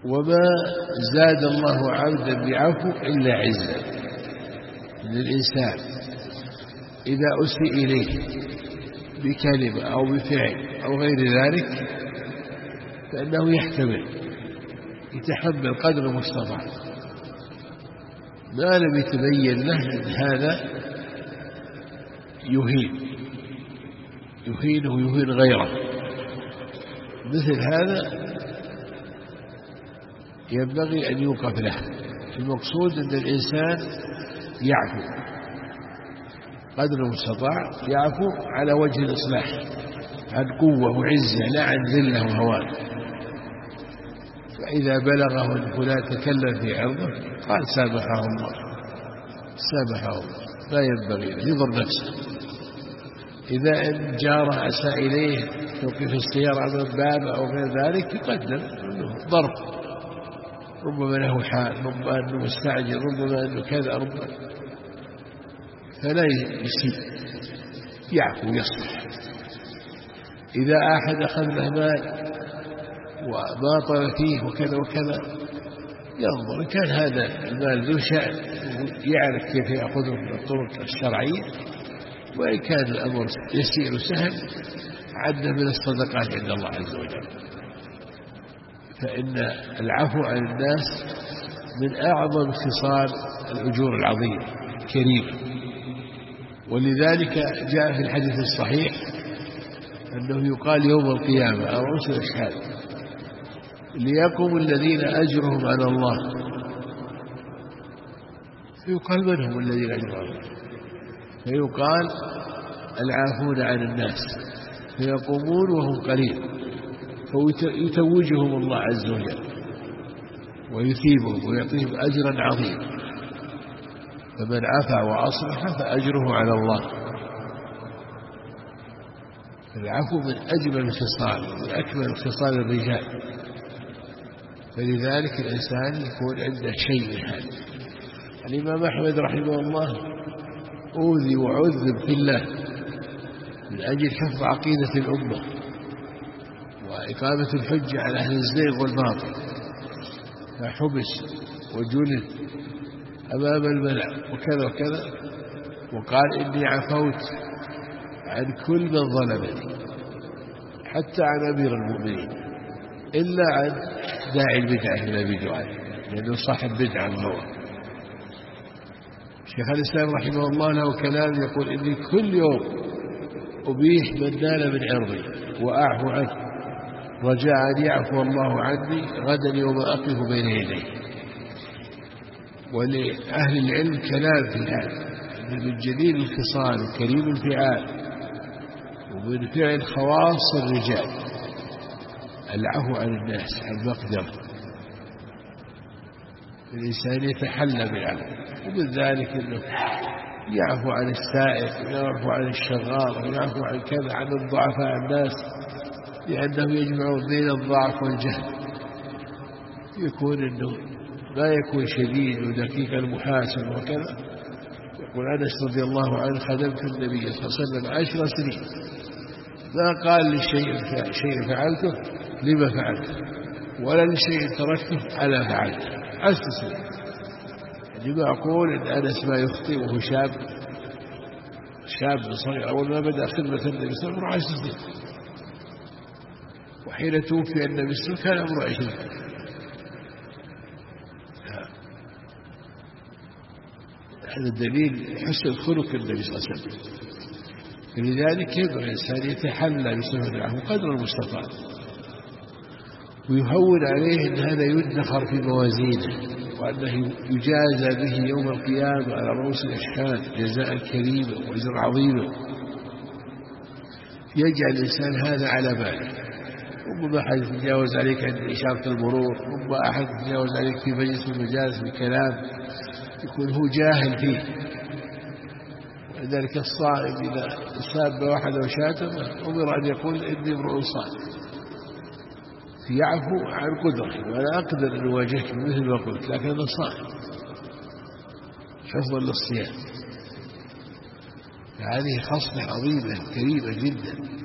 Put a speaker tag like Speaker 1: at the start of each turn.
Speaker 1: وما زاد الله عبدا بعفو إلا عزا. إن الإنسان إذا أسيء إليه بكلمة أو بفعل أو غير ذلك فإنه يتحمل قدر المستطاع ما لم يتبين له أن هذا يهينه ويهين غيره. مثل هذا ينبغي أن يوقف له. المقصود أن الإنسان يعفو قدر المستطاع، يعفو على وجه الإصلاح، عن قوة وعزة لا عن ذلة وهوان. فإذا بلغه أن فلان تكلم في عرضه قال سامحه الله، لا ينبغي له، يضر نفسه. إذا إن جاره أساء إليه توقف السيارة على الباب أو غير ذلك يقدم ضرب، ربما له حال، ربما أنه مستعجل، ربما أنه كذا، ربما، فلا يسيء، يعفو ويصلح. إذا أحد أخذ له مال وباطل فيه وكذا وكذا ينظر إن كان هذا المال ذو شأن يعرف كيف يأخذه من الطرق الشرعية، وإن كان الأمر يسير سهل عد من الصدقات عند الله عز وجل. فإن العفو عن الناس من أعظم خصال الأجور العظيمة الكريمة. ولذلك جاء في الحديث الصحيح أنه يقال يوم القيامة أو رؤوس الأشهاد ليقوم الذين أجرهم على الله، فيقال من هم الذين أجرهم على الله؟ فيقال العافون عن الناس، فيقومون وهم قليل فيتوجهم الله عز وجل ويثيبهم ويعطيهم أجرا عظيما. فمن عفا وأصلح فأجره على الله. العفو من أجمل الخصال، من أكمل خصال الرجال، فلذلك الإنسان يكون عنده شيء من هذا. الإمام أحمد رحمه الله أوذي وعذب في الله من أجل حفظ عقيدة الأمة وإقامة الحجة على أهل الزيغ والباطل، فحبس وجلد أمام الملأ وكذا وكذا، وقال إني عفوت عن كل من ظلمني حتى عن أمير المؤمنين إلا عن داعي البدعة من أبي دعاء، لأنه صاحب بدعة هو. شيخ الإسلام رحمه الله له كلام يقول إني كل يوم أبيح من نال من عرضي وأعفو عنه رجاء أن يعفو الله عني غدا يوم أقف بين يديه. ولأهل العلم كلام في هذا، من جليل الخصال وكريم الفعال ومن فعل خواص الرجال العفو عن الناس عن مقدر. الإنسان يتحلى بالعفو، ومن ذلك أنه يعفو عن السائق ويعفو عن الشغال ويعفو عن كذا، عن الضعفاء الناس، لأنه يجمع بين الضعف والجهل. يكون أنه لا يكون شديد ودقيق المحاسن وكذا. يقول أنس رضي الله عنه خدمت النبي صلى الله عليه وسلم 10 سنين ما قال لشيء فعلته لما فعلته، ولا لشيء تركته ألا فعلته. 10 سنين. يعني ما أقول إن أنس ما يخطئ وهو شاب صغير، أول ما بدأ خدمة النبي صلى الله عليه وسلم 10 سنين، وحين توفي النبي صلى الله عليه وسلم كان عمره 20. هذا دليل حسن خلق النبي صلى الله عليه وسلم. فلذلك يبقى الإنسان يتحلى بسبب العفو قدر المستطاع، ويهون عليه أن هذا يدخر في موازينه، وأنه يجازى به يوم القيامة على رؤوس الأشهاد جزاء كريما وأجر عظيما. يجعل الإنسان هذا على باله. ربما أحد يتجاوز عليك عند إشارة المرور، ربما أحد يتجاوز عليك في مجلس من المجالس بكلام يكون هو جاهل فيه. ولذلك الصائم إذا ساب واحد أو شاتمه أمر أن يقول إني امرؤ صائم، يعفو عن قدره، ولا أقدر أن أواجهك مثل ما قلت، لكن أنا صائم حفظا للصيام. فهذه خصلة عظيمة كريمة جدا.